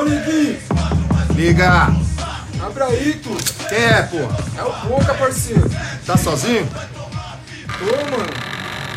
neguinho. Liga. Abre aí, tu. Quem é, pô? É o Boca, parceiro. Tá sozinho? Ô, mano.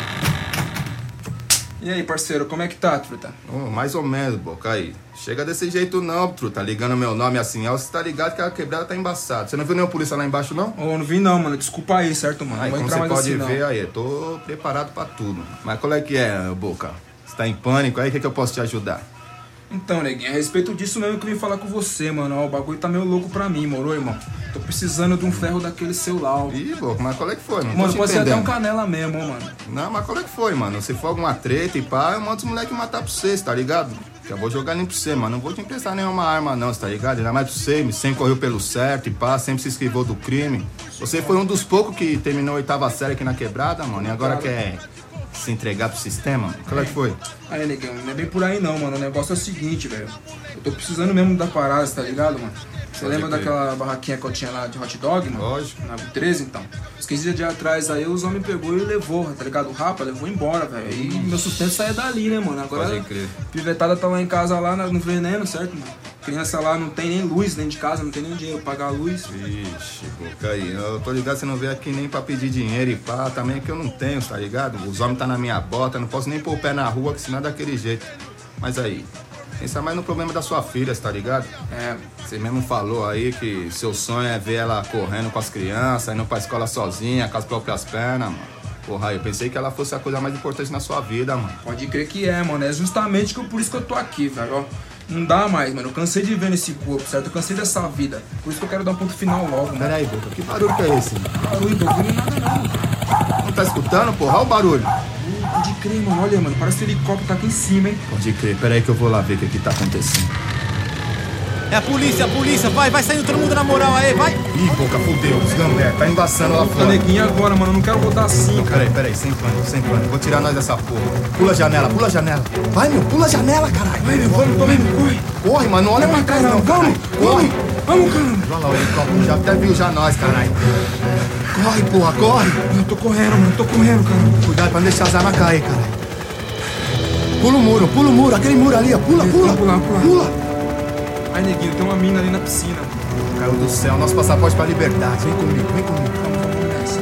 E aí, parceiro, como é que tá, truta? Mais ou menos, Boca, aí. Chega desse jeito não, truta. Ligando meu nome assim, você tá ligado que a quebrada tá embaçada. Você não viu nenhum polícia lá embaixo, não? Ô, não vi não, mano. Desculpa aí, certo, mano? Aí, Não vou como entrar você mais pode assim, ver não. aí, eu tô preparado pra tudo. Mas qual é que é, Boca? Você tá em pânico aí? O que eu posso te ajudar? Então, neguinho, a respeito disso mesmo que eu vim falar com você, mano. Ó, o bagulho tá meio louco pra mim, moro, irmão? Tô precisando de um ferro daquele seu lá, ó. Ih, Boca, mas qual é que foi, mano? Mano, Tô pode te ser até um entendendo. canela mesmo, ó, mano. Não, mas qual é que foi, mano? Se for alguma treta e pá, eu mando os moleques matar pra você, tá ligado? Já vou jogar nem pra você, mano. Não vou te emprestar nenhuma arma, não, tá ligado? Ainda mais pra você, sempre correu pelo certo e pá, sempre se esquivou do crime. Você foi um dos poucos que terminou a 8ª série aqui na quebrada, mano, e agora quer se entregar pro sistema, mano. Qual é que foi? Aí, negão, não é bem por aí não, mano. O negócio é o seguinte, velho. Eu tô precisando mesmo da parada, tá ligado, mano? Você lembra crer. daquela barraquinha que eu tinha lá de hot dog, mano? Lógico. Na 13, então. Uns 15 dias atrás aí, os homens pegou e levou, tá ligado? O rapa levou embora, velho. E meu sustento saia dali, né, mano? Agora, Pode crer. pivetada tá lá em casa, lá no veneno, certo, mano? Criança lá não tem nem luz dentro de casa, não tem nem dinheiro pra pagar a luz. Vixe, Boca, aí. Eu tô ligado, você não veio aqui nem pra pedir dinheiro e pá, também é que eu não tenho, tá ligado? Os homens tá na minha bota, não posso nem pôr o pé na rua, que senão é daquele jeito. Mas aí, pensa mais no problema da sua filha, tá ligado? É, Você mesmo falou aí que seu sonho é ver ela correndo com as crianças, indo pra escola sozinha, com as próprias pernas, mano. Porra, eu pensei que ela fosse a coisa mais importante na sua vida, mano. pode crer que é, mano. É justamente por isso que eu tô aqui, velho, ó. Não dá mais, mano. Eu cansei de ver nesse corpo, certo? Eu cansei dessa vida. Por isso que eu quero dar um ponto final logo, mano. Pera aí, Boca, que barulho que é esse? Barulho, tô ouvindo nada não. Não tá escutando, porra? Olha o barulho. Pode crer, mano. Olha, mano. Parece que o helicóptero tá aqui em cima, hein? Pode crer, pera aí que eu vou lá ver o que tá acontecendo. É a polícia, vai saindo todo mundo na moral aí, vai! Ih, Boca, fudeu, os gambé, tá embaçando lá Tá fora. neguinho agora, mano. Eu não quero rodar assim, cara. Pera aí, sem pânico. Vou tirar nós dessa porra. Pula a janela. Vai, meu, pula a janela, caralho. Vai, meu, vamos, corre. Corre, mano, não olha pra trás não, Vamos, corre. Vamos, caramba. Olha lá, o helicóptero já até viu já nós, caralho. Corre, porra, corre. Eu tô correndo, mano. Tô correndo, cara. Cuidado pra não deixar as armas cair, caralho. Pula o muro, aquele muro ali, ó. Pula. Pula. Ai, neguinho, tem uma mina ali na piscina. Caiu do céu, nosso passaporte pra liberdade. Vem comigo. Vamos nessa.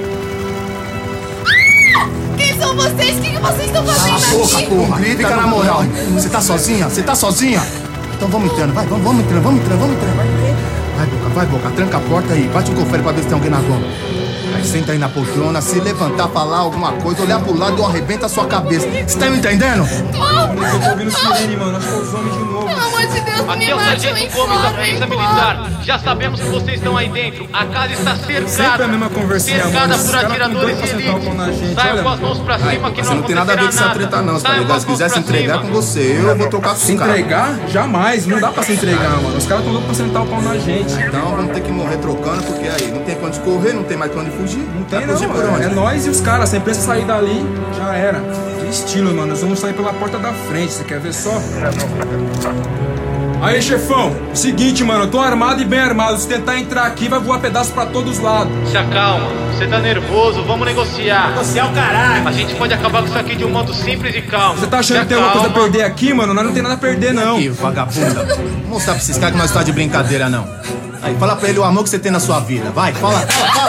Quem são vocês? O que vocês estão Cala a fazendo boca, aqui? porra. Fica na moral. Você tá sozinha? Então vamos entrando, vai, vamos entrando. Vai, Boca, tranca a porta aí. Bate um confere pra ver se tem alguém na rua. Aí senta aí na poltrona, se levantar, falar alguma coisa, olhar pro lado, eu arrebento a sua cabeça. Você tá me entendendo? Eu tô ouvindo sirene, mano. Acho que é os homens de novo. Pelo amor de Deus, não Aqui me é o mate, eu Sargento Gomes da Polícia imploro. Militar. Já sabemos que vocês estão aí dentro. A casa está cercada. Sempre a mesma conversinha, mano. Cercada Esses por caras tão atiradores doidos de pra sentar o pau na elite. gente, Saiam olha, com as mano. mãos pra cima que Você não não tem nada a ver com essa acontecerá treta não, tá Saiam ligado? com as Se mãos quiser se pra entregar cima. com você, eu vou trocar com Se os caras. entregar? Jamais. Não dá pra se entregar, mano. Os caras tão loucos pra sentar o pau na gente. Então vamos ter que morrer trocando, porque aí não tem pra onde correr, não tem mais pra onde fugir. Não tem Vai não, fugir por mano. onde? É nós e os caras. Se a imprensa sair dali, já era. Que estilo, mano. Nós vamos sair pela porta da frente. Você quer ver só? Aí, chefão. Seguinte, mano. Eu tô armado e bem armado. Se tentar entrar aqui, vai voar pedaço pra todos os lados. Se acalma. Você tá nervoso. Vamos negociar. Negociar o caralho! A gente pode acabar com isso aqui de um modo simples e calmo. Você tá achando Se que tem alguma coisa a acalma. perder aqui, mano? Nós não tem nada a perder, não. Ih, vagabunda. Vou mostrar pra esses caras que nós tá de brincadeira, não. Aí, fala pra ele o amor que você tem na sua vida. Vai, fala.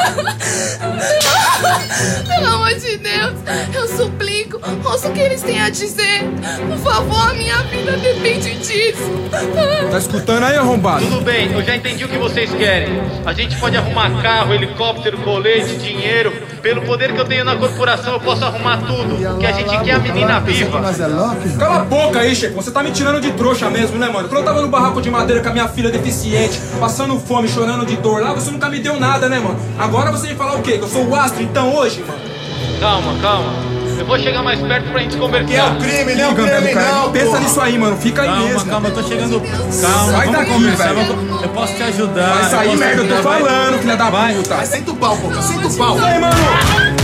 Pelo amor de Deus, eu suplico, ouça o que eles têm a dizer. Por favor, a minha vida depende disso. Tá escutando aí, arrombado? Tudo bem, eu já entendi o que vocês querem. A gente pode arrumar carro, helicóptero, colete, dinheiro. Pelo poder que eu tenho na corporação, eu posso arrumar tudo. O que a gente quer é a menina viva. Nós é Loki? Cala a boca aí, chefe. Você tá me tirando de trouxa mesmo, né, mano? Quando eu tava no barraco de madeira com a minha filha deficiente, passando fome, chorando de dor lá, você nunca me deu nada, né, mano? Agora você vem falar o quê? Que eu sou o astro então hoje, mano? Calma. Eu vou chegar mais perto pra gente conversar. Que é o crime, né? O Liga, crime cara. não, Pensa porra. nisso aí, mano. Fica aí mesmo. Calma, eu tô chegando. Sai Vamos daqui, conversar, velho. eu posso te ajudar. Vai sair, posso merda, eu tô ajudar, vai. falando, filha da Vai. puta. Vai, senta o pau, porra, senta o pau. Sai, mano.